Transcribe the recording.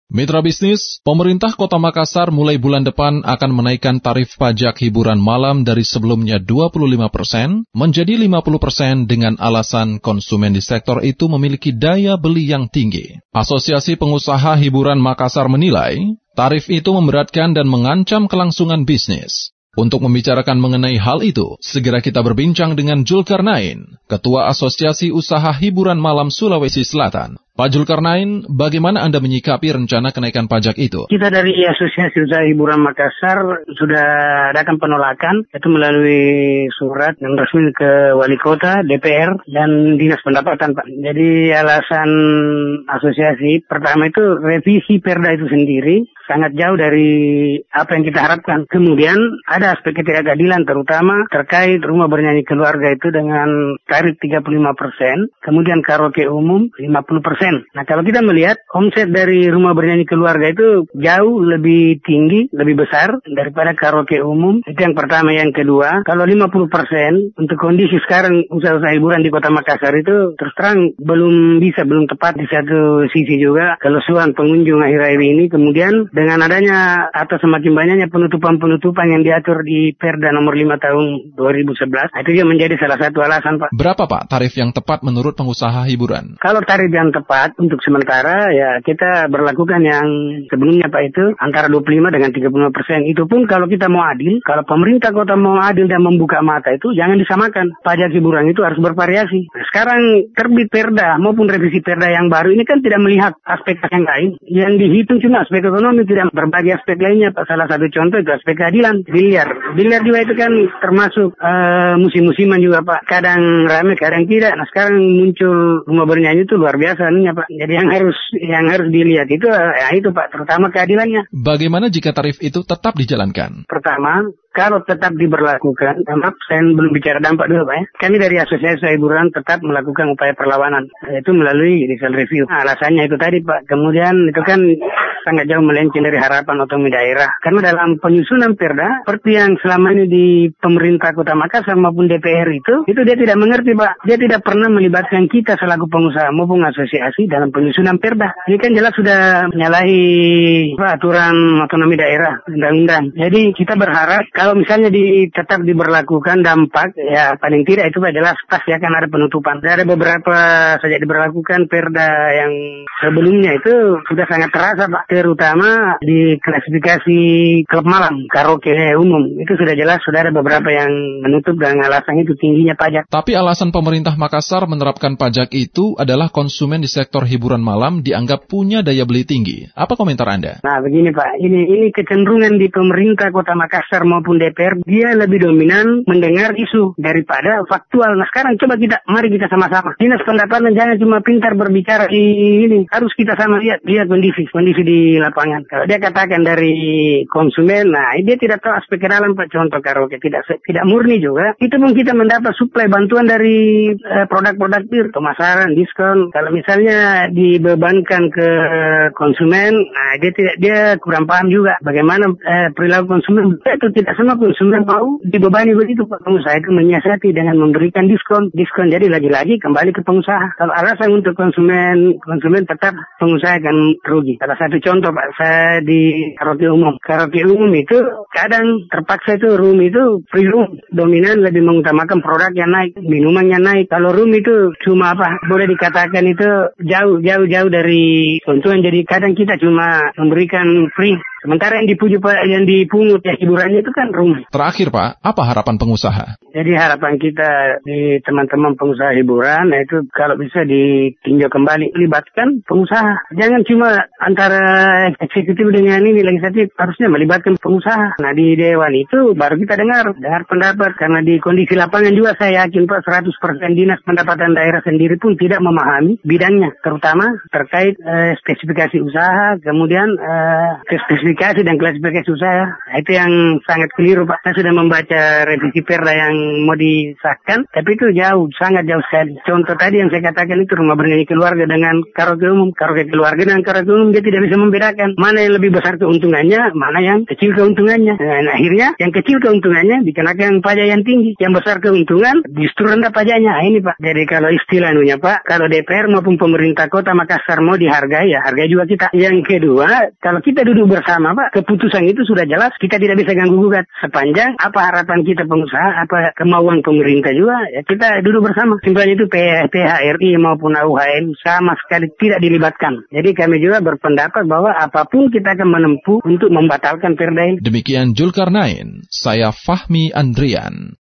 Mitra bisnis, pemerintah Kota Makassar mulai bulan depan akan menaikkan tarif pajak hiburan malam dari sebelumnya 25% menjadi 50% dengan alasan konsumen di sektor itu memiliki daya beli yang tinggi. Asosiasi Pengusaha Hiburan Makassar menilai, tarif itu memberatkan dan mengancam kelangsungan bisnis. Untuk membicarakan mengenai hal itu, segera kita berbincang dengan Zulkarnain, Ketua Asosiasi Usaha Hiburan Malam Sulawesi Selatan. Pak Zulkarnain, bagaimana Anda menyikapi rencana kenaikan pajak itu? Kita dari Asosiasi Usaha Hiburan Makassar sudah adakan penolakan, itu melalui surat yang resmi ke Wali Kota, DPR, dan Dinas Pendapatan, Pak. Jadi alasan asosiasi, pertama itu revisi Perda itu sendiri, sangat jauh dari apa yang kita harapkan. Kemudian ada aspek ketidakadilan, terutama terkait rumah bernyanyi keluarga itu dengan tarif 35%, kemudian karaoke umum 50%. Nah, kalau kita melihat omset dari rumah bernyanyi keluarga itu jauh lebih tinggi, lebih besar daripada karaoke umum. Itu yang pertama. Yang kedua, kalau 50% untuk kondisi sekarang usaha-usaha hiburan di Kota Makassar itu terus terang belum tepat di satu sisi juga kelusuan pengunjung akhir-akhir ini. Kemudian dengan adanya atau semakin banyaknya penutupan-penutupan yang diatur di Perda nomor 5 tahun 2011, itu juga menjadi salah satu alasan, Pak. Berapa, Pak, tarif yang tepat menurut pengusaha hiburan? Kalau tarif yang tepat untuk sementara ya kita berlakukan yang sebelumnya, Pak, itu antara 25 dengan 35%. Itu pun kalau kita mau adil, kalau pemerintah kota mau adil dan membuka mata itu jangan disamakan. Pajak hiburan itu harus bervariasi. Nah, sekarang terbit Perda maupun revisi Perda yang baru ini kan tidak melihat aspek yang lain. Yang dihitung cuma aspek ekonomi, tidak berbagai aspek lainnya, Pak. Salah satu contoh itu aspek keadilan. Biliar juga itu kan termasuk musim-musiman juga, Pak. Kadang ramai, kadang tidak. Nah, sekarang muncul rumah bernyanyi itu luar biasa nih, Pak. Jadi yang harus dilihat itu ya itu, Pak, terutama keadilannya. Bagaimana jika tarif itu tetap dijalankan? Pertama, kalau tetap diberlakukan, maaf saya belum bicara dampak dulu, Pak, ya. Kami dari Asosiasi Hiburan tetap melakukan upaya perlawanan, yaitu melalui judicial review. Nah, alasannya itu tadi, Pak. Kemudian itu kan sangat jauh melenceng dari harapan otonomi daerah. Karena dalam penyusunan Perda, seperti yang selama ini di pemerintah Kota Makassar maupun DPR itu dia tidak mengerti, Pak. Dia tidak pernah melibatkan kita selaku pengusaha maupun asosiasi dalam penyusunan Perda. Ini kan jelas sudah menyalahi aturan otonomi daerah, undang-undang. Jadi kita berharap kalau misalnya tetap diberlakukan dampak, ya paling tidak itu jelas pasti akan ada penutupan. Ada beberapa sejak diberlakukan Perda yang sebelumnya itu sudah sangat terasa, Pak. Terutama di klasifikasi klub malam, karaoke umum. Itu sudah jelas, sudah ada beberapa yang menutup dengan alasan itu tingginya pajak. Tapi alasan pemerintah Makassar menerapkan pajak itu adalah konsumen di sektor hiburan malam dianggap punya daya beli tinggi. Apa komentar Anda? Nah, begini, Pak. Ini kecenderungan di pemerintah Kota Makassar maupun DPR, dia lebih dominan mendengar isu daripada faktual. Nah, sekarang coba mari kita sama-sama. Dinas Pendapatan jangan cuma pintar berbicara ini. Harus kita sama lihat kondisi di lapangan. Kalau dia katakan dari konsumen, nah dia tidak tahu aspek ke dalam, Pak. Contoh karaoke tidak murni juga. Itu pun kita mendapat suplai bantuan dari produk-produk bir, pemasaran, diskon. Kalau misalnya dibebankan ke konsumen, nah dia kurang paham juga bagaimana perilaku konsumen. Itu tidak semua konsumen mau dibebani begitu, Pak. Pengusaha itu menyiasati dengan memberikan diskon. Jadi lagi-lagi kembali ke pengusaha. Kalau alasan untuk konsumen tetap pengusaha akan rugi. Salah satu contoh, Pak, saya di karaoke umum. Karaoke umum itu kadang terpaksa itu room itu free room. Dominan lebih mengutamakan produk yang naik, minumannya naik. Kalau room itu cuma boleh dikatakan itu jauh dari keuntungan. Jadi kadang kita cuma memberikan free. Sementara yang dipungut ya hiburannya itu kan room. Terakhir, Pak, apa harapan pengusaha? Jadi harapan kita di teman-teman pengusaha hiburan, nah itu kalau bisa ditinjau kembali, libatkan pengusaha. Jangan cuma antara eksekutif dengan legislatif, harusnya melibatkan pengusaha. Nah, di Dewan itu baru kita dengar pendapat. Karena di kondisi lapangan juga saya yakin, Pak, 100% Dinas Pendapatan Daerah sendiri pun tidak memahami bidangnya. Terutama terkait spesifikasi usaha, kemudian spesifikasi identifikasi dan klasifikasi usaha. Itu yang sangat keliru, Pak. Saya sudah membaca revisi perda yang mau disahkan, tapi itu sangat jauh sekali. Contoh tadi yang saya katakan itu rumah bernyanyi keluarga dengan karaoke umum. Karaoke keluarga dengan karaoke umum dia tidak bisa membedakan mana yang lebih besar keuntungannya, mana yang kecil keuntungannya. Nah, akhirnya yang kecil keuntungannya dikenakan pajak yang tinggi, yang besar keuntungan justru rendah pajaknya. Nah, ini Pak. Jadi kalau istilahnya Pak, kalau DPR maupun pemerintah Kota Makassar mau dihargai, ya hargai juga kita. Yang kedua, kalau kita duduk bersama Pak, keputusan itu sudah jelas, kita tidak bisa ganggu gugat. Sepanjang apa harapan kita pengusaha, apa kemauan pemerintah juga, ya kita duduk bersama. Simpelnya itu PHRI maupun AUHM sama sekali tidak dilibatkan. Jadi kami juga berpendapat bahwa apapun kita akan menempuh untuk membatalkan perda ini. Demikian Zulkarnain, saya Fahmi Andrian.